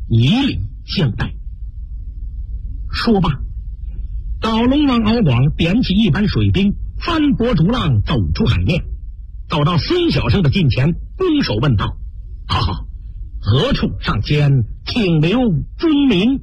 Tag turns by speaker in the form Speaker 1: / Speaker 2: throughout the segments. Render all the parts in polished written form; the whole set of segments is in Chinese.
Speaker 1: 以礼相待。说罢，老龙王敖广点起一班水兵，翻波逐浪走出海面，走到孙小生的近前，拱手问道：好好，何处上仙，请留尊名。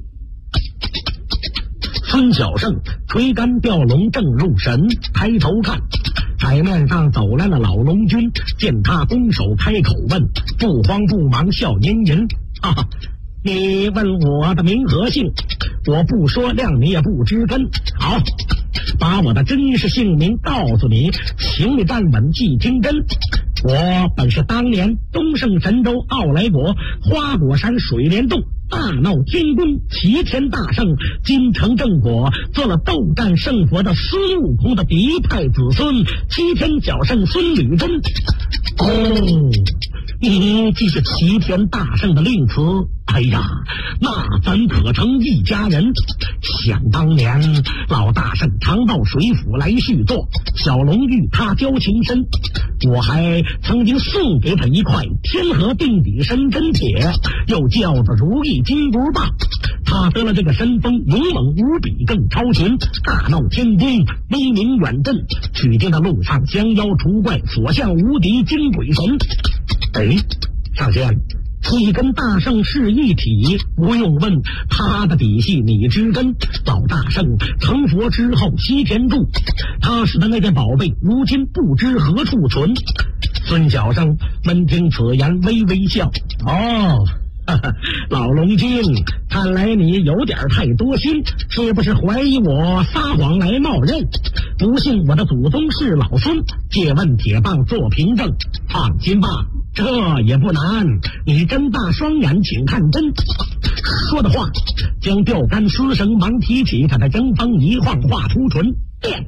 Speaker 1: 孙小生垂竿钓龙正入神，抬头看，海面上走来了老龙君，见他拱手开口问，不慌不忙笑吟吟：哈哈，你问我的名和姓，我不说谅你也不知根。好，把我的真实姓名告诉你，请你站稳记听真。我本是当年东胜神州傲来国花果山水帘洞大闹天宫齐天大圣金城正果，做了斗战胜佛的孙悟空的嫡派子孙齐天小圣孙吕珍。哦，你既是齐天大圣的令词，哎呀，那怎可成一家人？想当年老大圣常到水府来叙作，小龙与他交情深，我还曾经送给他一块天河定底神针铁，又叫做如意金箍棒。他得了这个神风，勇猛无比，更超群，大闹天宫，威名远震，取经的路上降妖除怪，所向无敌，惊鬼神。哎，上仙，你跟大圣是一体，不用问他的底细你知根。老大圣成佛之后西天住，他使的那件宝贝如今不知何处存。孙小生闻听此言微微笑，哦，老龙君，看来你有点太多心，是不是怀疑我撒谎来冒认？不信我的祖宗是老孙，借问铁棒做凭证。放心吧，这也不难，你睁大双眼请看真。说的话，将钓竿丝绳忙提起，他的针锋一晃，画出唇变，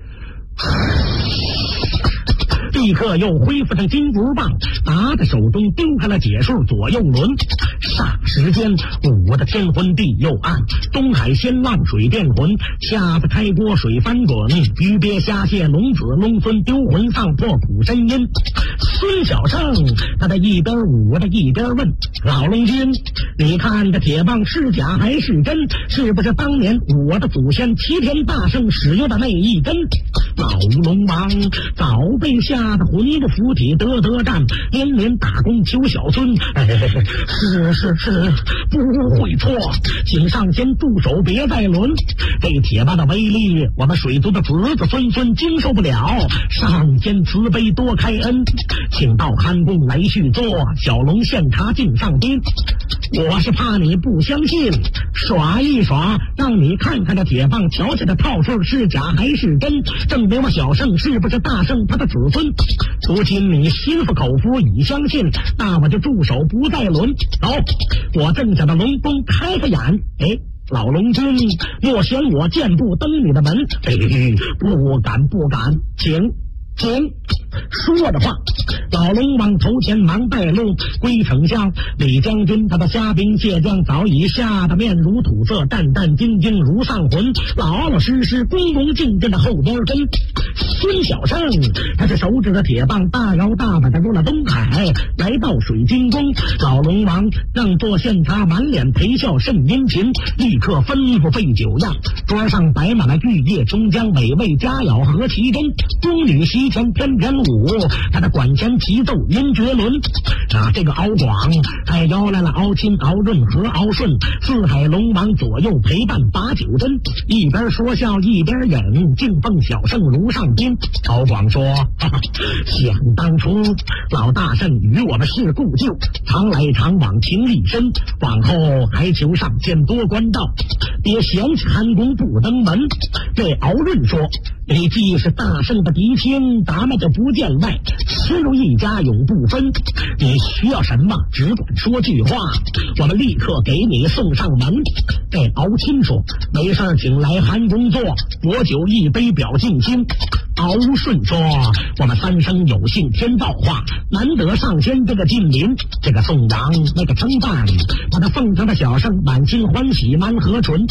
Speaker 1: 立刻又恢复成金箍棒，拿在手中丢开了解数左右轮。霎时间，舞得天昏地又暗，东海鲜浪水变魂，虾子开锅水翻滚，鱼鳖虾蟹龙子龙孙丢魂丧破苦呻吟。孙小生他在一边舞着一边问，老龙君，你看这铁棒是假还是真？是不是当年我的祖先齐天大圣使用的那一根？老龙王早被吓得魂不附体，得战，连连打工求小孙。是不会错，请上仙住手，别再轮。这铁棒的威力，我们水族的子子孙孙经受不了。上仙慈悲多开恩，请到龛宫来叙作，小龙献茶敬上宾。我是怕你不相信，耍一耍，让你看看这铁棒瞧起的套数是假还是真，证明我小圣是不是大圣他的子孙。如今你心服口服已相信，那我就住手不再轮。走，我正想的龙宫开个眼，哎，老龙君莫嫌我箭步登你的门。哎，不敢，请。说的话，老龙往头前忙带路，归丞相李将军他的虾兵蟹将早已吓得面如土色，战战兢兢如丧魂，老老实实恭恭敬敬的后边跟。孙小生他是手指着铁棒，大摇大摆的入了东海，来到水晶宫。老龙王让做献茶，满脸陪笑甚殷勤，立刻吩咐备酒样，桌上摆满了玉液琼浆，美味佳肴何其珍。宫女席前翩翩舞，他的管弦齐奏音绝伦。这个敖广还邀来了敖钦、敖润和敖顺四海龙王左右陪伴把酒斟，一边说笑一边饮，敬奉小圣如上宾。敖广说，想当初老大圣与我们是故旧，常来常往情谊深，往后还求上仙多关照，别嫌弃龛宫不登门。对敖润说，你既是大圣的嫡亲，咱们就不见外，亲如一家永不分。你需要什么只管说句话，我们立刻给你送上门。这敖钦说，没事请来龛宫坐，薄酒一杯表敬心。敖顺说，我们三生有幸天造化，难得上仙这个近邻，这个颂扬那个称赞，把他奉承的小圣满心欢喜，满河唇。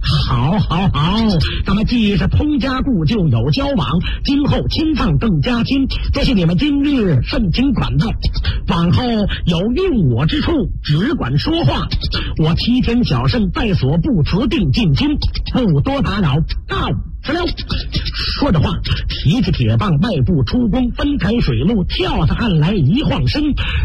Speaker 1: 好，咱们既是通家故旧有交往，今后亲上更加亲，这是你们今日盛情款待，往后有用我之处，只管说话。我齐天小圣在所不辞，定尽心，不多打扰，告辞了。说着话，提起铁棒，迈步出宫，分开水路，跳下岸来，一晃身，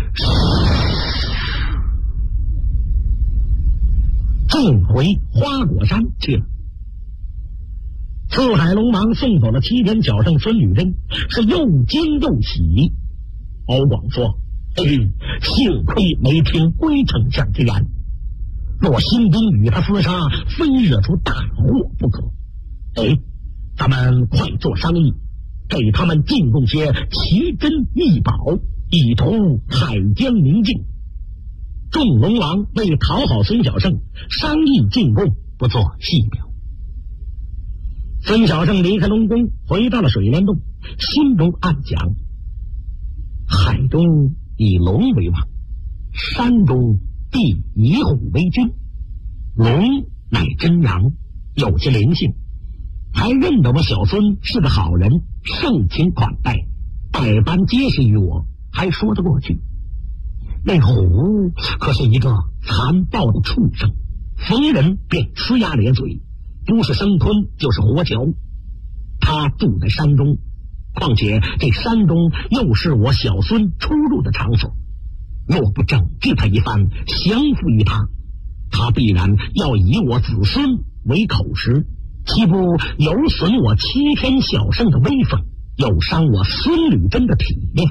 Speaker 1: 进回花果山去了。四海龙王送走了齐天小圣孙女贞，是又惊又喜。敖广说：幸亏没听龟丞相之言，若新兵与他厮杀，非惹出大祸不可。咱们快做商议，给他们进贡些奇珍异宝，以图海疆宁静。众龙王为讨好孙小圣，商议进贡，不做细表。孙小圣离开龙宫，回到了水帘洞，心中暗想：海中以龙为王，山中必以虎为君。龙乃真阳，有些灵性，还认得我小孙是个好人，盛情款待，百般结实于我，还说得过去。那虎可是一个残暴的畜生，逢人便呲牙咧嘴，不是生吞就是活嚼。他住在山中，况且这山中又是我小孙出入的场所，若不整治他一番，降服于他，他必然要以我子孙为口实，岂不有损我齐天小圣的威风，有伤我孙女贞的体面？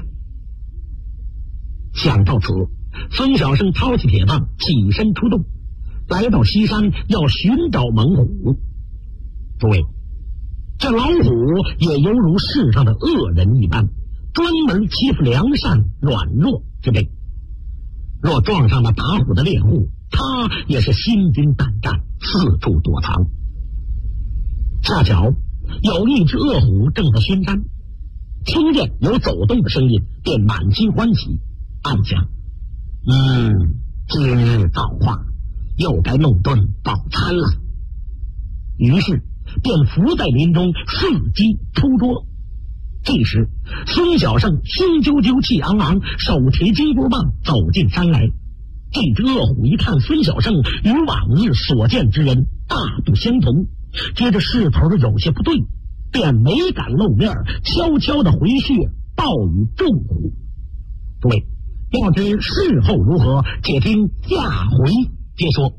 Speaker 1: 想到此，孙小圣掏起铁棒，起身出动，来到西山，要寻找猛虎。诸位，这老虎也犹如世上的恶人一般，专门欺负良善软弱之辈。若撞上了打虎的猎户，他也是心惊胆战，四处躲藏。恰巧有一只恶虎正在巡山，听见有走动的声音，便满心欢喜，暗想：今日造化，又该弄顿饱餐了。于是便伏在林中，伺机出捉。这时孙小圣心啾啾气昂昂，手提金箍棒走进山来。这只恶虎一看孙小圣与往日所见之人大不相同，觉着势头有些不对，便没敢露面，悄悄地回去报与众虎。诸位，要知事后如何，且听下回接说。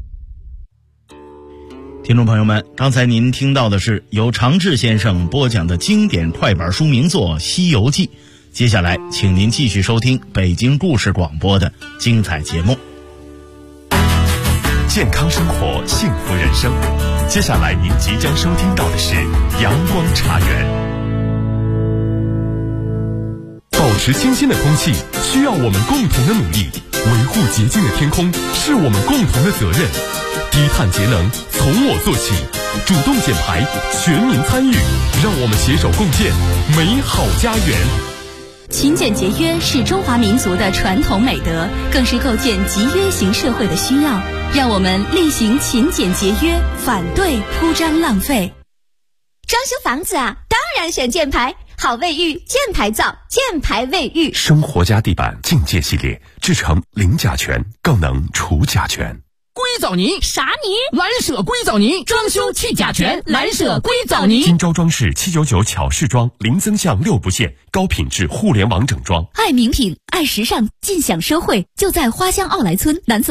Speaker 2: 听众朋友们，刚才您听到的是由常志先生播讲的经典快板书名作《西游记》，接下来请您继续收听北京故事广播的精彩节目。
Speaker 3: 健康生活，幸福人生。接下来您即将收听到的是阳光茶园。保持清新的空气需要我们共同的努力，维护洁净的天空是我们共同的责任。低碳节能从我做起，主动减排，全民参与，让我们携手共建美好家园。
Speaker 4: 勤俭节约是中华民族的传统美德，更是构建集约型社会的需要。让我们力行勤俭节约，反对铺张浪费。
Speaker 5: 装修房子啊，当然选箭牌，好卫浴，箭牌造，箭牌卫浴。
Speaker 3: 生活家地板境界系列，制成零甲醛，更能除甲醛。
Speaker 6: 硅藻泥
Speaker 5: 啥泥？
Speaker 6: 蓝舍硅藻泥，装修去甲醛，蓝舍硅藻泥。
Speaker 3: 金州装饰799巧饰装，零增项6不限，高品质互联网整装。
Speaker 4: 爱名品，爱时尚，尽享奢惠，就在花乡奥莱村南侧